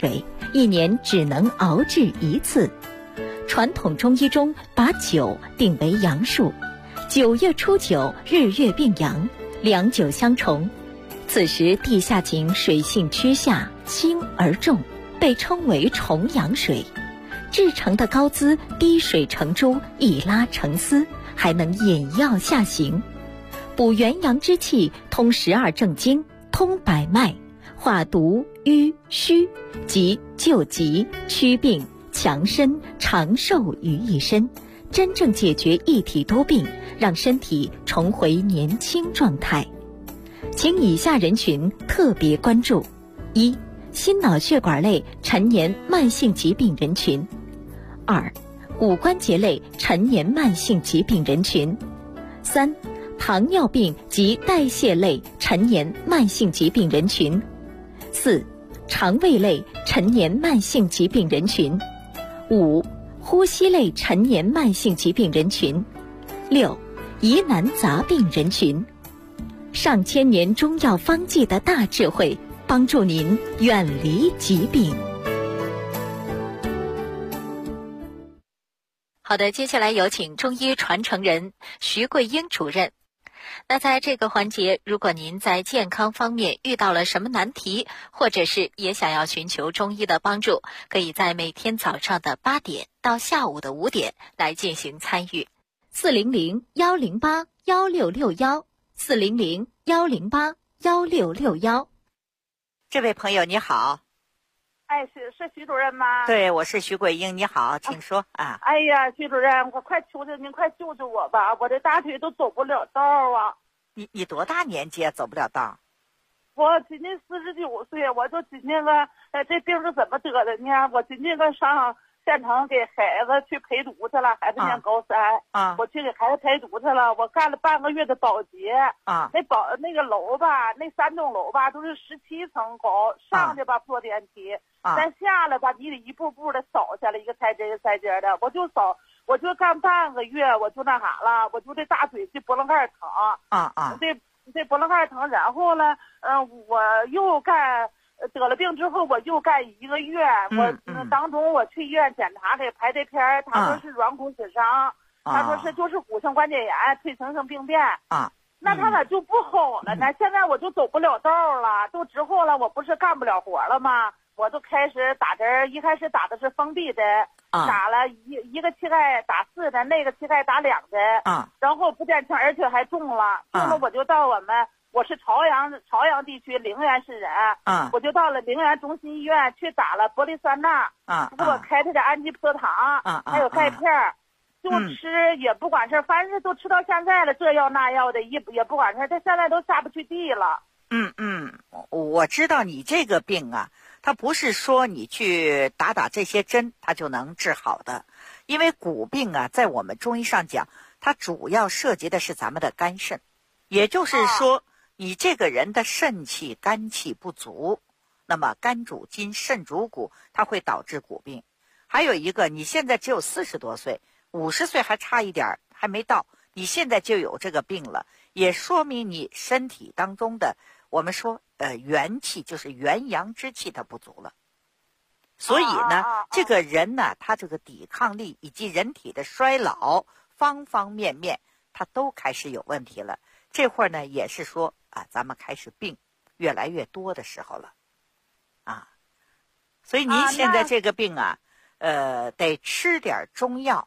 水，一年只能熬制一次。传统中医中把9定为阳数，9月初9日月并阳，两九相重。此时地下井水性趋下，轻而重，被称为重阳水。制成的膏滋滴水成珠，一拉成丝，还能引药下行，补元阳之气，通12正经，通百脉，化毒瘀虚，及救急祛病强身长寿于一身，真正解决一体多病，让身体重回年轻状态。请以下人群特别关注：一、心脑血管类陈年慢性疾病人群；二、骨关节类陈年慢性疾病人群；三、糖尿病及代谢类陈年慢性疾病人群；四、肠胃类陈年慢性疾病人群；五、呼吸类陈年慢性疾病人群；六、疑难杂病人群。上千年中药方剂的大智慧，帮助您远离疾病。好的，接下来有请中医传承人徐桂英主任。那在这个环节，如果您在健康方面遇到了什么难题，或者是也想要寻求中医的帮助，可以在每天早上的8点到下午的5点来进行参与。400-108-1661，400-108-1661。这位朋友你好。 哎，是徐主任吗？ 对，我是徐桂英，你好，请说啊。 哎呀，徐主任，我快求求您，快救救我吧！我这大腿都走不了道啊！ 你多大年纪啊？走不了道？ 我今年49岁，我就今年这病是怎么得的呢？我今年上县城给孩子去陪读去了，孩子念高3 啊， 我去给孩子陪读去了，我干了半个月的保洁啊， 那个楼吧，那3栋楼吧都是17层高，上去吧坐电梯，咱下来吧你得一步步的扫下来，一个台阶一个台阶的，我就干半个月，我就那啥了，我就这大腿这脖棱盖疼这脖棱盖疼，然后呢我又得了病之后，我又干1个月，我当中我去医院检查，给拍的片，他说是软骨损伤，他说是就是骨性关节炎、退行性病变那他咋就不好了呢？现在我就走不了道了，都之后了，我不是干不了活了吗？我就开始打针，一开始打的是封闭针，打了一个膝盖打4针，那个膝盖打2针然后不见轻，而且还重了，我就到我是朝阳地区陵园市人我就到了陵园中心医院去打了玻利酸钠给我开的氨基葡萄糖还有钙片就吃也不管事，反正都吃到现在了，这药那药的也不管事，他现在都下不去地了。 我知道你这个病啊，它不是说你去打这些针它就能治好的，因为骨病啊，在我们中医上讲，它主要涉及的是咱们的肝肾，也就是说你这个人的肾气肝气不足，那么肝主筋肾主骨，它会导致骨病。还有一个，你现在只有40多岁，50岁还差一点还没到，你现在就有这个病了，也说明你身体当中的我们说元气，就是元阳之气它不足了。所以呢这个人呢，他这个抵抗力以及人体的衰老方方面面他都开始有问题了。这会儿呢也是说咱们开始病越来越多的时候了所以您现在这个病得吃点中药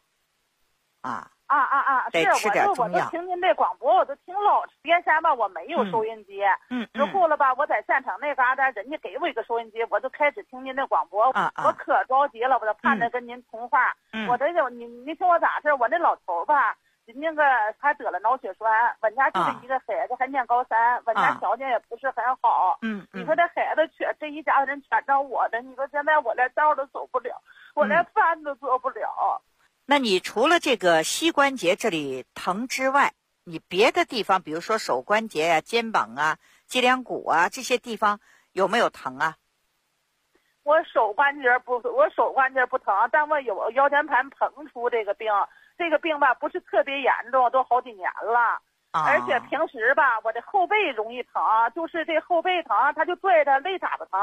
得吃点中药。 我都听您这广播，我都听老原先吧我没有收音机之后了吧我在县城那嘎达人家给我一个收音机，我就开始听您的广播我可着急了，我就盼着跟您通话我这就你听我咋事，我那老头吧他得了脑血栓，我家就这一个孩子还念高3我家条件也不是很好你说这孩子这一家子人全着我的，你说现在我连道都走不了我连饭都做不了那你除了这个膝关节这里疼之外，你别的地方比如说手关节肩膀脊梁骨这些地方有没有疼我手关节不疼，但我有腰间盘膨出这个病吧不是特别严重，都好几年了而且平时吧我这后背容易疼，就是这后背疼它就拽着肋叉子疼，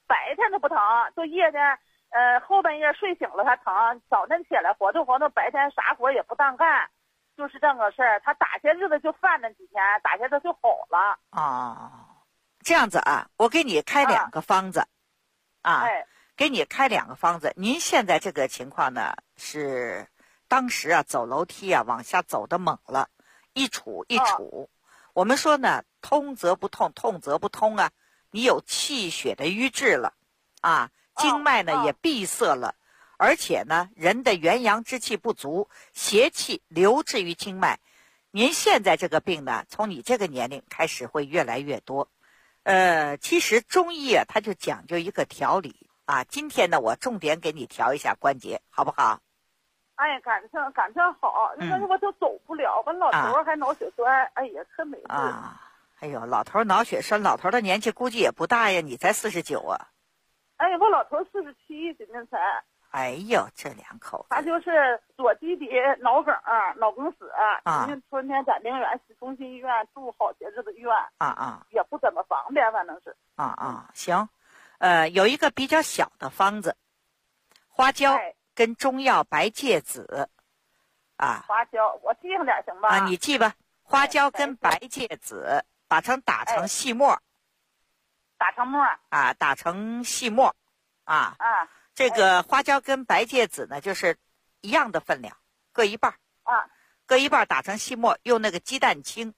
白天都不疼，就夜间后半夜睡醒了它疼，早晨起来活动活动，白天啥活也不当干，就是这个事儿。他打些日子就犯了几天，打些它就好了。 哦，这样子啊，我给你开2个方子，给你开2个方子。您现在这个情况呢，是当时啊走楼梯啊往下走的猛了，一杵一杵。我们说呢，通则不痛，痛则不通啊。你有气血的瘀滞了，啊，经脉呢也闭塞了，而且呢，人的元阳之气不足，邪气留滞于经脉。您现在这个病呢，从你这个年龄开始会越来越多。其实中医啊，它就讲究一个调理啊。今天呢，我重点给你调一下关节，好不好？ 哎，感情好，但是我就走不了，跟老头还脑血栓，哎呀，可没劲啊。哎呦，老头脑血栓，老头的年纪估计也不大呀，你才49啊。 哎，我老头47，今年才。 哎呦，这2口子。 他就是左基底脑梗、脑梗死，春天在陵园市中心医院住好些日子院，也不怎么方便，反正是。 行，有一个比较小的方子，花椒跟中药白芥子， 花椒我记上点行吧？ 你记吧，花椒跟白芥子。打成细末， 打成末打成细末，这个花椒跟白芥子呢，就是一样的分量，各一半各一半打成细末，用那个鸡蛋清，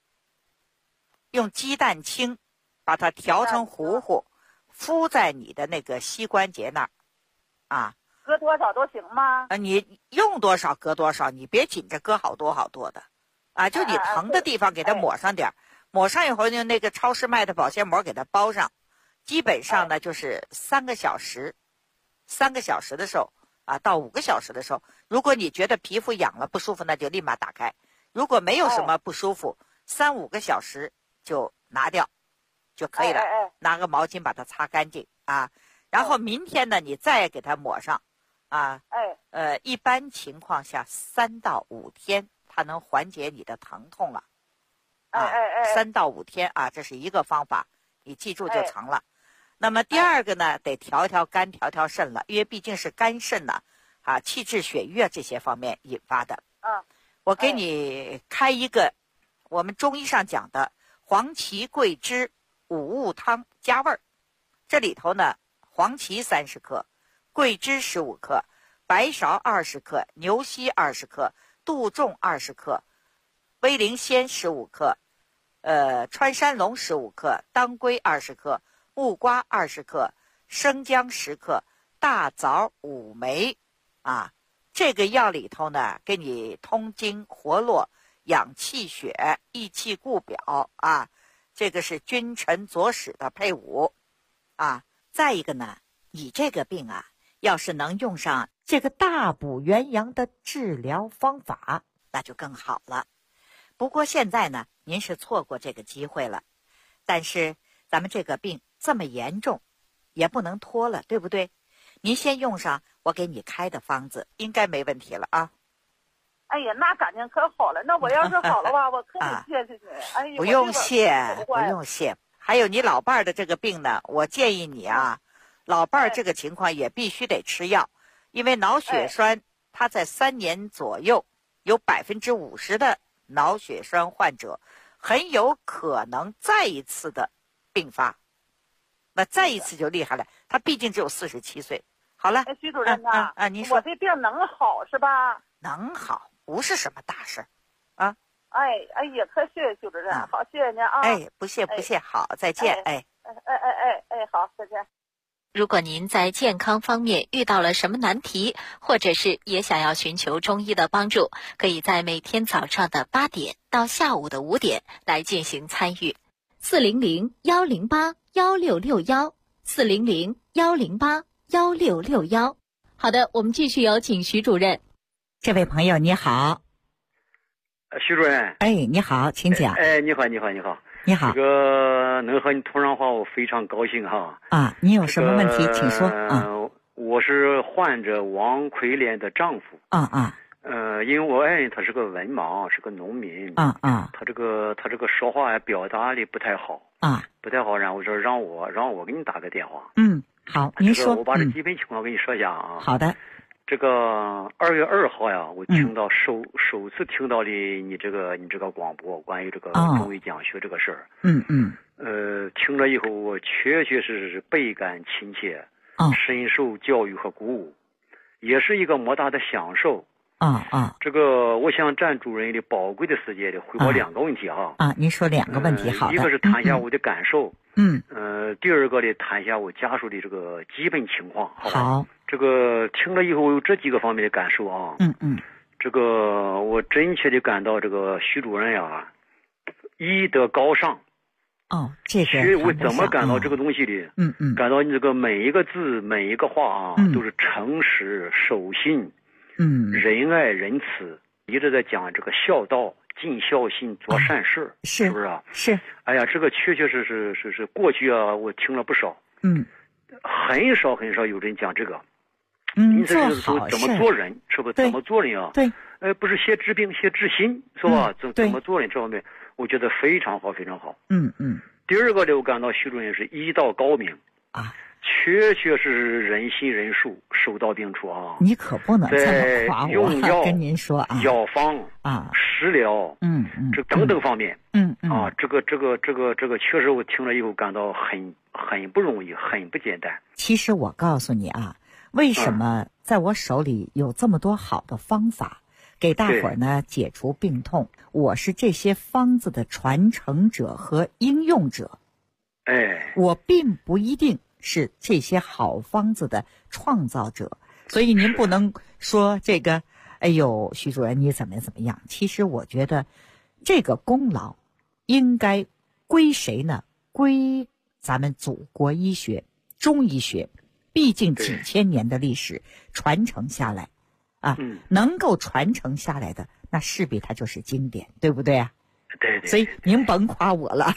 把它调成糊糊，敷在你的那个膝关节那儿， 搁多少都行吗？ 你用多少搁多少，你别紧着搁好多好多的，就你疼的地方给它抹上点。抹上以后，用那个超市卖的保鲜膜给它包上，基本上呢就是3个小时的时候到5个小时的时候，如果你觉得皮肤痒了不舒服，那就立马打开；如果没有什么不舒服，3、5个小时就拿掉就可以了。拿个毛巾把它擦干净然后明天呢，你再给它抹上一般情况下3到5天，它能缓解你的疼痛了。3到5天这是一个方法，你记住就成了。那么第二个呢，得调一调肝，调调肾了，因为毕竟是肝肾呢气滞血瘀这些方面引发的。我给你开一个我们中医上讲的黄芪桂枝五物汤加味儿。这里头呢，黄芪30克，桂枝15克，白芍20克，牛膝20克，杜仲20克，威灵仙15克，川山龙15克，当归20克，木瓜20克，生姜10克，大枣5枚这个药里头呢，给你通经活络，养气血，益气固表这个是君臣佐使的配伍再一个呢，你这个病要是能用上这个大补元阳的治疗方法，那就更好了。不过现在呢，您是错过这个机会了。但是咱们这个病这么严重，也不能拖了，对不对？您先用上我给你开的方子，应该没问题了哎呀，那感情可好了。那我要是好了吧，我可得谢谢你。哎呀， 不用谢，不用谢。还有你老伴儿的这个病呢，我建议你老伴儿这个情况也必须得吃药，因为脑血栓它在3年左右有50%的脑血栓患者很有可能再一次的并发，那再一次就厉害了。他毕竟只有47岁。好了， 徐主任您说我这病能好是吧？ 能好，不是什么大事哎呀，可谢谢徐主任，好，谢谢您不谢，好，再见。 好，再见。 如果您在健康方面遇到了什么难题，或者是也想要寻求中医的帮助，可以在每天早上的8点到下午的5点来进行参与。400-108-1661，400-108-1661。好的，我们继续有请徐主任。 这位朋友你好。 徐主任。 你好，请讲。 你好。 你好， 这个能和你通上话，我非常高兴你有什么问题，请说我是患者王奎莲的丈夫因为我爱人他是个文盲，是个农民他这个说话表达的不太好啊， 不太好，然后说让我给你打个电话。 好，您说。 我把这基本情况给你说一下啊。 好的。 这个2月2号呀，我听到首次听到的你这个广播，关于这个中医讲学这个事儿。听了以后，我确确实实是倍感亲切，深受教育和鼓舞，也是一个莫大的享受。这个我想占主任的宝贵的时间的汇报2个问题哈。 您说2个问题，好的。 一个是谈一下我的感受。第二个呢，谈一下我家属的这个基本情况。 好。 这个听了以后有这几个方面的感受啊。这个我真切的感到这个徐主任呀，医德高尚。 这个我怎么感到这个东西的？感到你这个每一个字每一个话啊，都是诚实守信。仁爱仁慈，一直在讲这个孝道、尽孝心、做善事，是不是啊？ 是。 哎呀，这个确确实实是过去啊，我听了不少。很少有人讲这个。 做好事怎么做人，是不是？怎么做人啊？ 对。 不是先治病，先治心，是吧？怎么做人这方面，我觉得非常好，非常好。第二个呢，我感到徐主任是医道高明啊。确确实实人心仁术，手到病除啊！ 你可不能这么夸我， 用药跟您说啊， 药方食疗，这等等方面，这个确实我听了以后感到很不容易，很不简单。 其实我告诉你啊，为什么在我手里有这么多好的方法，给大伙儿呢解除病痛？我是这些方子的传承者和应用者，我并不一定是这些好方子的创造者，所以您不能说这个，哎呦，徐主任你怎么样？其实我觉得，这个功劳应该归谁呢？归咱们祖国医学、中医学，毕竟几千年的历史传承下来，能够传承下来的，那势必它就是经典，对不对啊？ 对， 所以您甭夸我了。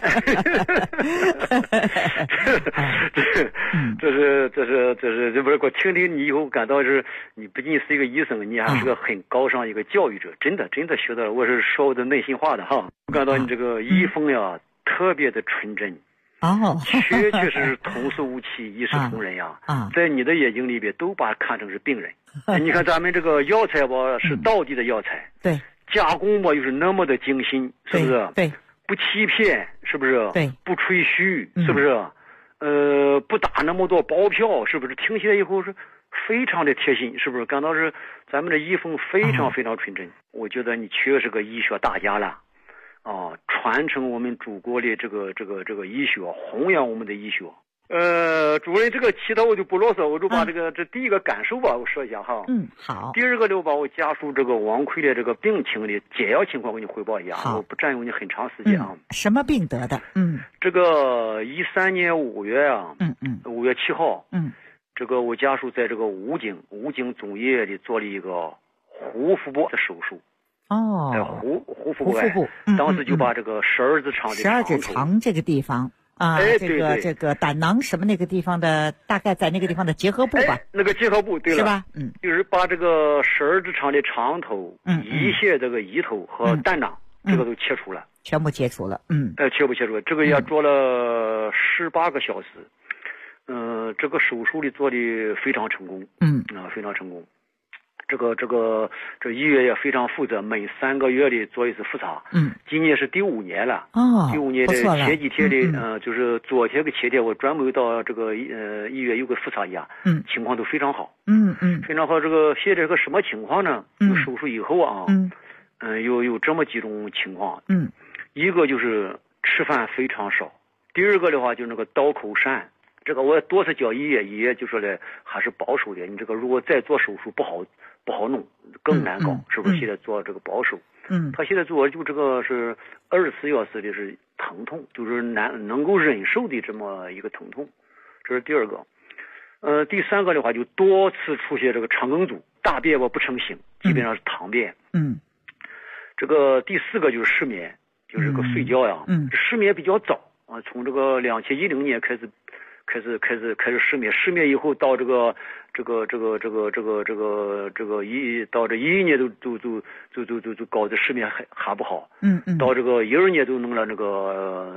这不是我听你以后感到是你不仅是一个医生，你还是个很高尚一个教育者，真的学到了，我是说我的内心话的哈。我感到你这个医风呀，特别的纯真。确确实实童叟无欺，一视同仁呀。在你的眼睛里边都把它看成是病人。你看咱们这个药材吧，是道地的药材。 对。 加工吧又是那么的精心，是不是？ 对。 不欺骗，是不是？ 对。 不吹嘘，是不是？不打那么多包票，是不是？听起来以后是非常的贴心，是不是？感到是咱们的医风非常非常纯真。我觉得你确实是个医学大家了。传承我们祖国的这个医学，弘扬我们的医学。主任，这个其他我就不啰嗦，我就把这第一个感受吧，我说一下哈。 好。 第二个呢，我把我家属这个王奎的这个病情的简要情况给你汇报一下，我不占用你很长时间啊。 什么病得的？ 这个13年5月啊，5月7号，这个我家属在这个武警总医院里做了一个壶腹部的手术。壶腹部，当时就把这个12指肠这个地方。这个胆囊什么那个地方的，大概在那个地方的结合部吧。 那个结合部，对了， 是吧？ 就是把这个12指肠的肠头、胰腺这个胰头和胆囊，这个都切除了， 全部切除了。 切除了，这个也做了18个小时。这个手术的做的非常成功。非常成功。这医院也非常负责，每3个月的做一次复查。今年是第5年了。第5年的前几天的就是昨天跟前天，我专门到这个医院有个复查一下。情况都非常好。非常好。这个现在是个什么情况呢？手术以后啊，有这么几种情况。一个就是吃饭非常少。第二个的话就是那个刀口疝。这个我多次叫医院就说呢，还是保守的。你这个如果再做手术不好弄，更难搞，是不是？现在做这个保守。他现在做就这个是24小时的是疼痛，就是能够忍受的这么一个疼痛，这是第二个。第三个的话就多次出现这个肠梗阻，大便不成形，基本上是溏便。这个第四个就是失眠，就是这个睡觉呀。失眠比较早啊，从这个2010年开始失眠，失眠以后到到这11年都搞得失眠还不好。到这个12年都弄了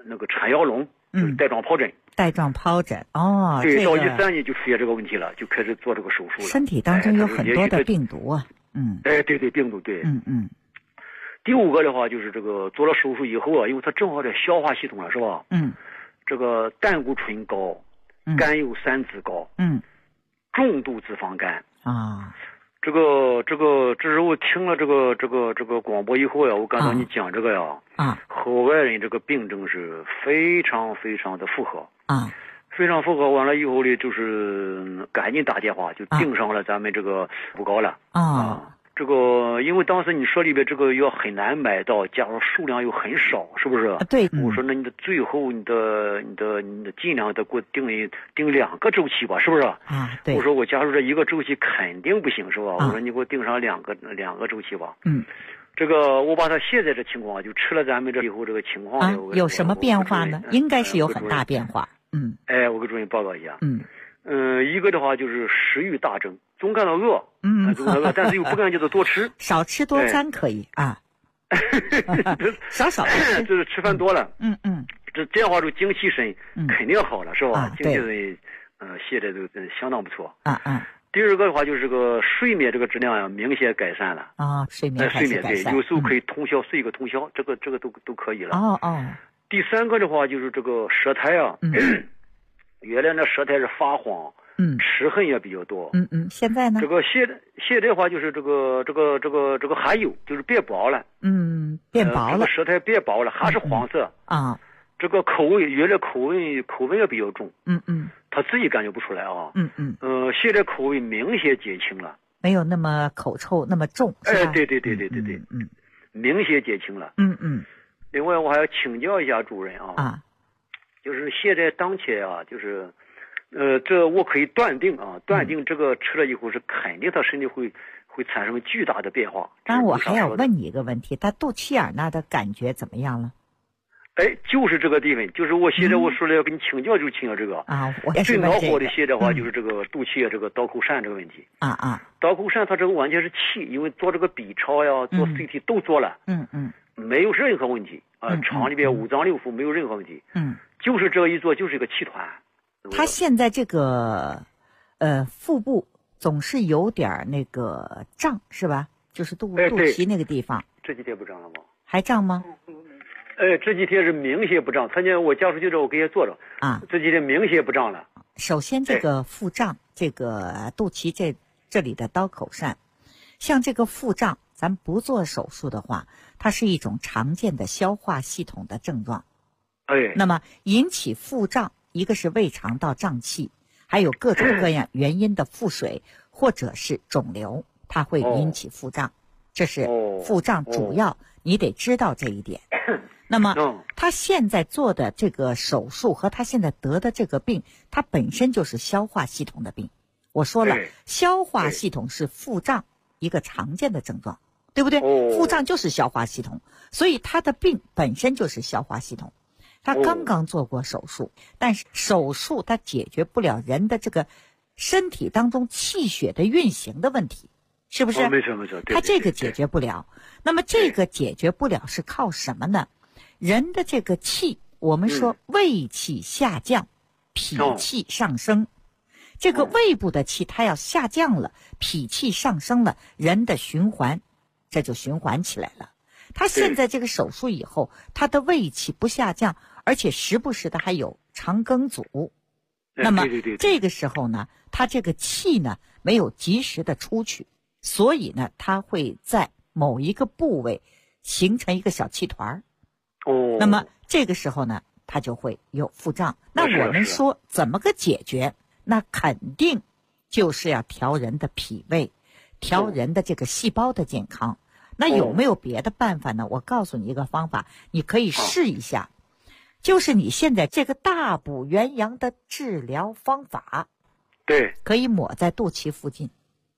那个缠腰龙，就是带状疱疹。 带状疱疹哦， 对，到13年就出现这个问题了，就开始做这个手术了。 身体当中有很多的病毒啊， 对，病毒对。第5个的话就是这个做了手术以后啊，因为它正好在消化系统了，是吧？这个胆固醇高，甘油三酯高，重度脂肪肝啊。 这是我听了这个广播以后呀，我感到你讲这个呀，和外人这个病症是非常非常的符合啊， 非常符合。完了以后呢，就是赶紧打电话就订上了咱们这个布膏了啊。这个因为当时你说里边这个要很难买到，假如数量又很少，是不是？ 对。 我说那你的最后你的尽量得给我定2个周期吧，是不是？ 啊，对。 我说我假如这1个周期肯定不行，是吧？我说你给我定上两个周期吧。这个我把它现在这情况就吃了咱们这以后这个情况有什么变化呢？应该是有很大变化。 我给主任报告一下。一个的话就是食欲大增，总感到饿，但是又不敢叫他多吃， 少吃多沾可以啊，少吃， 就是吃饭多了，这样话就精气神肯定好了，是吧？精气神，现在都相当不错。第2个的话就是这个睡眠这个质量呀明显改善了啊，睡眠对，有时候可以通宵睡一个通宵，这个都可以了。第3个的话就是这个舌苔啊。原来那舌苔是发黄，齿痕也比较多。 现在呢？ 这个现在的话就是这个还有就是变薄了。 变薄了。 这个舌苔变薄了，还是黄色啊。 这个口味原来口味也比较重。他自己感觉不出来啊。现在口味明显减轻了， 没有那么口臭那么重。 对，明显减轻了。另外我还要请教一下主任啊。就是现在当前啊，就是这我可以断定这个吃了以后是肯定他身体会产生巨大的变化。 但我还要问你一个问题，他肚脐眼那的感觉怎么样了？ 就是这个地方，就是我现在我说了要跟你请教，就请教这个我也是最恼火的现在的话就是这个肚脐眼这个倒口疝这个问题。倒口疝它这个完全是气，因为做这个 B 超呀，做 CT 都做了，没有任何问题肠里边5脏6腑没有任何问题。就是这一做就是一个气团。 他现在这个腹部总是有点那个胀，是吧？就是肚脐那个地方。 这几天不胀了吗？ 还胀吗？ 这几天是明显不胀。参见我家属就这我给他做着这几天明显不胀了。 首先这个腹胀，这个肚脐这里的刀口疝，像这个腹胀，咱不做手术的话，它是一种常见的消化系统的症状。那么引起腹胀，一个是胃肠道胀气，还有各种各样原因的腹水或者是肿瘤，它会引起腹胀。这是腹胀主要你得知道这一点。那么他现在做的这个手术和他现在得的这个病，它本身就是消化系统的病。我说了，消化系统是腹胀一个常见的症状，对不对？腹胀就是消化系统，所以他的病本身就是消化系统。他刚刚做过手术，但是手术它解决不了人的这个身体当中气血的运行的问题，是不是？ 没错。 他这个解决不了。那么这个解决不了是靠什么呢？人的这个气，我们说胃气下降，脾气上升。这个胃部的气它要下降了，脾气上升了，人的循环这就循环起来了。他现在这个手术以后，他的胃气不下降，而且时不时的还有肠梗阻。那么这个时候呢，他这个气呢没有及时的出去，所以呢，他会在某一个部位形成一个小气团。那么这个时候呢，他就会有腹胀。那我们说怎么个解决？那肯定就是要调人的脾胃，调人的这个细胞的健康。那有没有别的办法呢？我告诉你一个方法，你可以试一下，就是你现在这个大补元阳的治疗方法， 对， 可以抹在肚脐附近。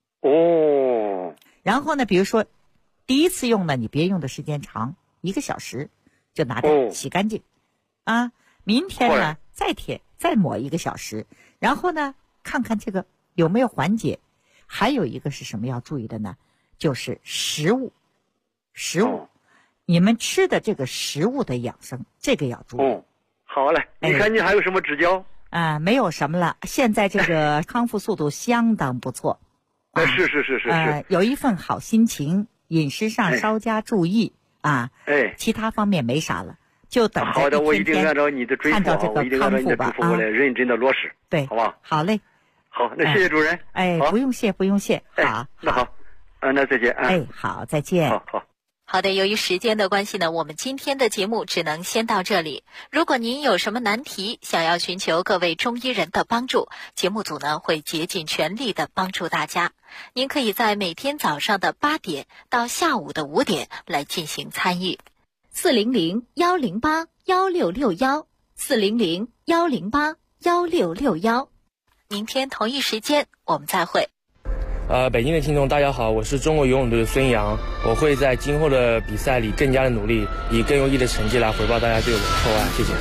然后呢，比如说第一次用呢，你别用的时间长，1个小时就拿掉洗干净明天呢再贴，再抹1个小时，然后呢看看这个有没有缓解。还有一个是什么要注意的呢？就是食物，你们吃的这个食物的养生，这个要注意。 好嘞，你看你还有什么指教？ 没有什么了，现在这个康复速度相当不错。 是。 有一份好心情，饮食上稍加注意啊。其他方面没啥了，就等着好的，我一定按照你的嘱咐，我一定按照你的嘱咐，我来认真的落实。 对， 好吧？ 好嘞。 好，那谢谢主任。 不用谢，不用谢。好， 那好，那再见。 好，再见。 好。 好的，由于时间的关系呢，我们今天的节目只能先到这里。如果您有什么难题，想要寻求各位中医人的帮助，节目组呢会竭尽全力的帮助大家。您可以在每天早上的8点到下午的5点来进行参与。400-108-1661，400-108-1661。明天同一时间我们再会。 北京的听众大家好，我是中国游泳队的孙杨，我会在今后的比赛里更加的努力，以更优异的成绩来回报大家对我的厚爱，谢谢。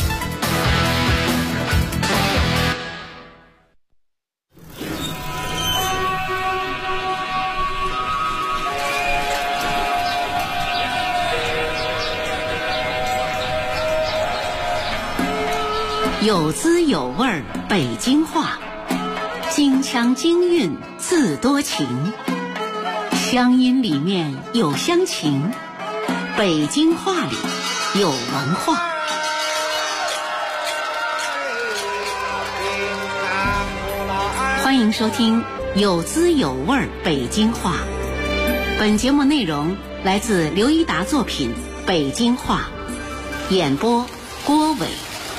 有滋有味北京话，京腔京韵自多情，乡音里面有乡情，北京话里有文化。欢迎收听有滋有味北京话。本节目内容来自刘一达作品《北京话》，演播郭伟。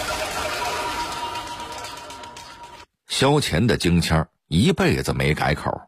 萧乾的京腔一辈子没改口。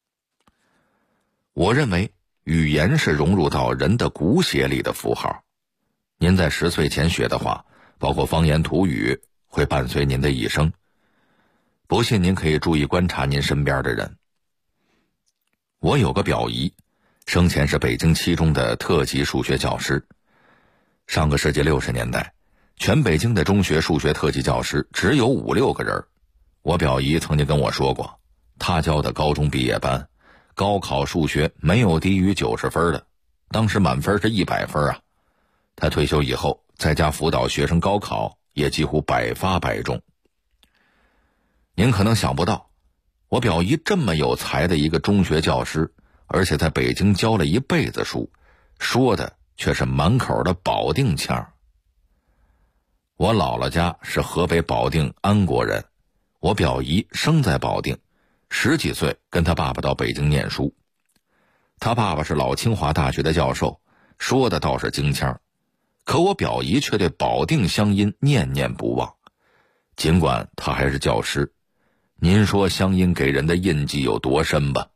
我认为语言是融入到人的骨血里的符号。您在10岁前学的话，包括方言土语，会伴随您的一生。不信您可以注意观察您身边的人。我有个表姨，生前是北京7中的特级数学教师。上个世纪60年代，全北京的中学数学特级教师只有5、6个人。我表姨曾经跟我说过，她教的高中毕业班，高考数学没有低于90分的，当时满分是100分啊。她退休以后，在家辅导学生高考，也几乎百发百中。您可能想不到，我表姨这么有才的一个中学教师，而且在北京教了一辈子书，说的却是满口的保定腔。我姥姥家是河北保定安国人，我表姨生在保定，10几岁跟他爸爸到北京念书。他爸爸是老清华大学的教授，说的倒是京腔，可我表姨却对保定乡音念念不忘。尽管他还是教师，您说乡音给人的印记有多深吧？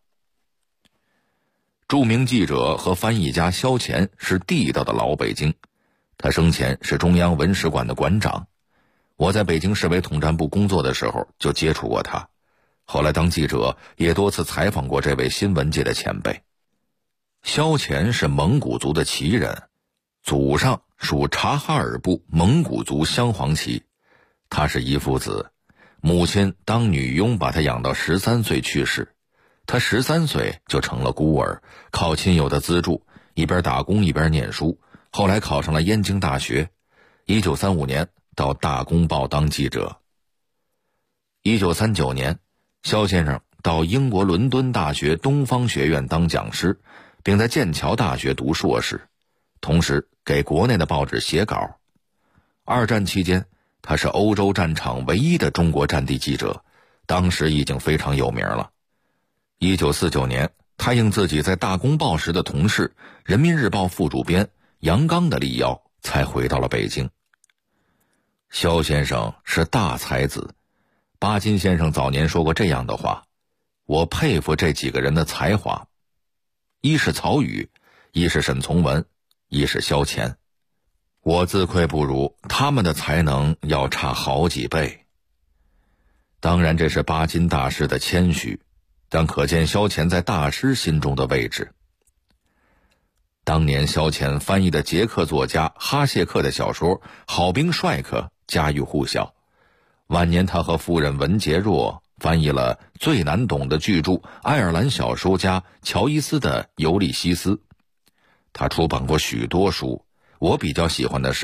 著名记者和翻译家萧乾是地道的老北京，他生前是中央文史馆的馆长。我在北京市委统战部工作的时候就接触过他，后来当记者也多次采访过这位新闻界的前辈。萧乾是蒙古族的旗人，祖上属察哈尔部蒙古族镶黄旗。他是一父子，母亲当女佣把他养到13岁去世，他13岁就成了孤儿，靠亲友的资助，一边打工一边念书，后来考上了燕京大学。1935年到大公报当记者。1939年，萧先生到英国伦敦大学东方学院当讲师，并在剑桥大学读硕士，同时给国内的报纸写稿。2战期间，他是欧洲战场唯一的中国战地记者，当时已经非常有名了。1949年，他应自己在大公报时的同事人民日报副主编杨刚的力邀，才回到了北京。萧先生是大才子，巴金先生早年说过这样的话，我佩服这几个人的才华，一是曹禺，一是沈从文，一是萧乾。我自愧不如，他们的才能要差好几倍。当然这是巴金大师的谦虚，但可见萧乾在大师心中的位置。当年萧乾翻译的捷克作家哈谢克的小说《好兵帅克》家喻户晓，晚年他和夫人文洁若翻译了最难懂的巨著爱尔兰小说家乔伊斯的《尤利西斯》。他出版过许多书，我比较喜欢的是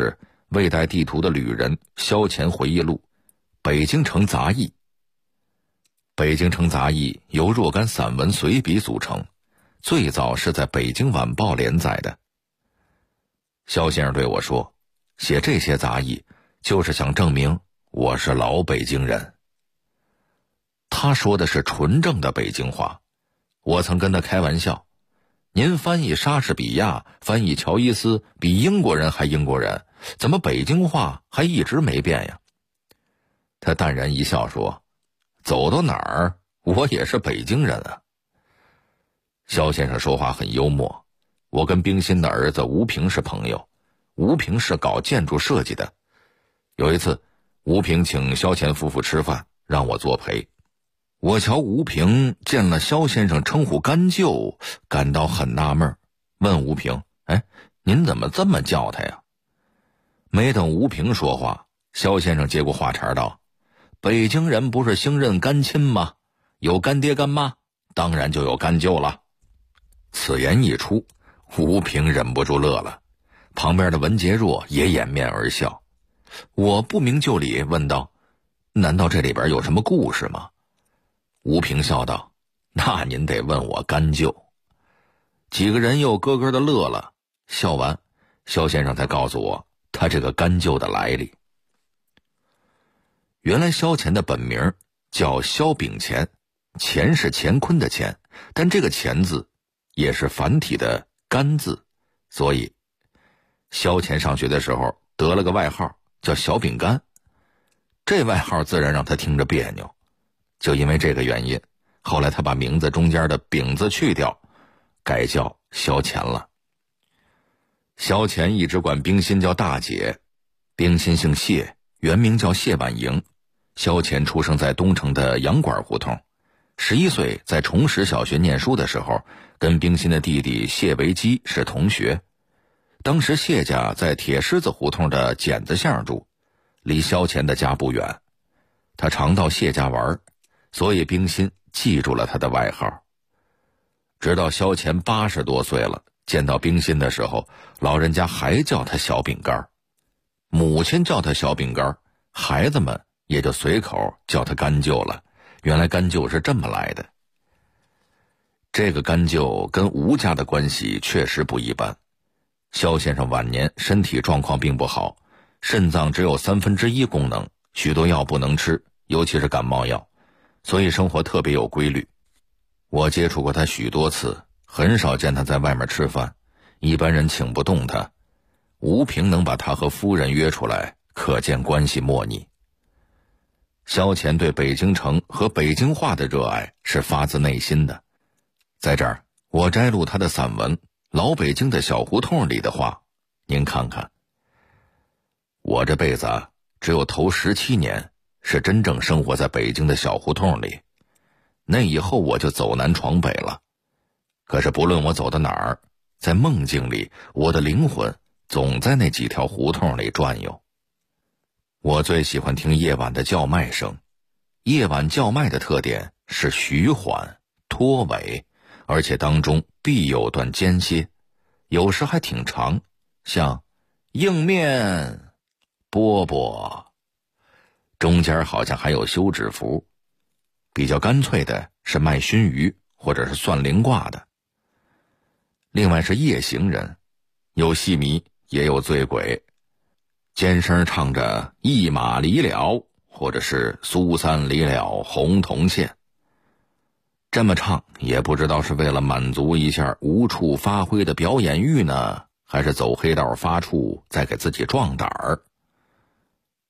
未带地图的旅人萧乾回忆录《北京城杂忆》。北京城杂忆由若干散文随笔组成，最早是在《北京晚报》连载的。萧先生对我说，写这些杂忆就是想证明我是老北京人。他说的是纯正的北京话，我曾跟他开玩笑，您翻译莎士比亚，翻译乔伊斯，比英国人还英国人，怎么北京话还一直没变呀？他淡然一笑说，走到哪儿我也是北京人啊。萧先生说话很幽默，我跟冰心的儿子吴平是朋友，吴平是搞建筑设计的。有一次吴平请萧乾夫妇吃饭，让我作陪。我瞧吴平见了萧先生称呼干舅，感到很纳闷，问吴平，您怎么这么叫他呀？没等吴平说话，萧先生接过话茬道，北京人不是兴认干亲吗？有干爹干妈，当然就有干舅了。此言一出，吴平忍不住乐了，旁边的文杰若也掩面而笑。我不明就里问道，难道这里边有什么故事吗？吴平笑道，那您得问我干舅。几个人又咯咯的乐了，笑完萧先生才告诉我他这个干舅的来历。原来萧乾的本名叫萧秉乾，乾是乾坤的乾，但这个乾字也是繁体的干字，所以萧乾上学的时候得了个外号叫小饼干，这外号自然让他听着别扭。就因为这个原因，后来他把名字中间的饼字去掉，改叫萧乾了。萧乾一直管冰心叫大姐，冰心姓谢，原名叫谢婉莹。萧乾出生在东城的洋馆胡同，11岁在崇实小学念书的时候，跟冰心的弟弟谢维基是同学。当时谢家在铁狮子胡同的剪子巷住，离萧乾的家不远。他常到谢家玩，所以冰心记住了他的外号。直到萧乾80多岁了，见到冰心的时候，老人家还叫他小饼干，母亲叫他小饼干，孩子们也就随口叫他干舅了。原来干舅是这么来的。这个干舅跟吴家的关系确实不一般。萧先生晚年身体状况并不好，肾脏只有1/3功能，许多药不能吃，尤其是感冒药，所以生活特别有规律。我接触过他许多次，很少见他在外面吃饭，一般人请不动他。吴平能把他和夫人约出来，可见关系莫逆。萧乾对北京城和北京话的热爱是发自内心的。在这儿我摘录他的散文《老北京的小胡同》里的话，您看看。我这辈子只有头17年是真正生活在北京的小胡同里，那以后我就走南闯北了。可是不论我走到哪儿，在梦境里，我的灵魂总在那几条胡同里转悠。我最喜欢听夜晚的叫卖声，夜晚叫卖的特点是徐缓拖尾，而且当中必有段间歇，有时还挺长，像硬面饽饽，中间好像还有休止符。比较干脆的是卖熏鱼或者是算灵卦的。另外是夜行人，有戏迷也有醉鬼，尖声唱着一马离了，或者是苏三离了红铜线。这么唱也不知道是为了满足一下无处发挥的表演欲呢，还是走黑道发怵再给自己壮胆儿。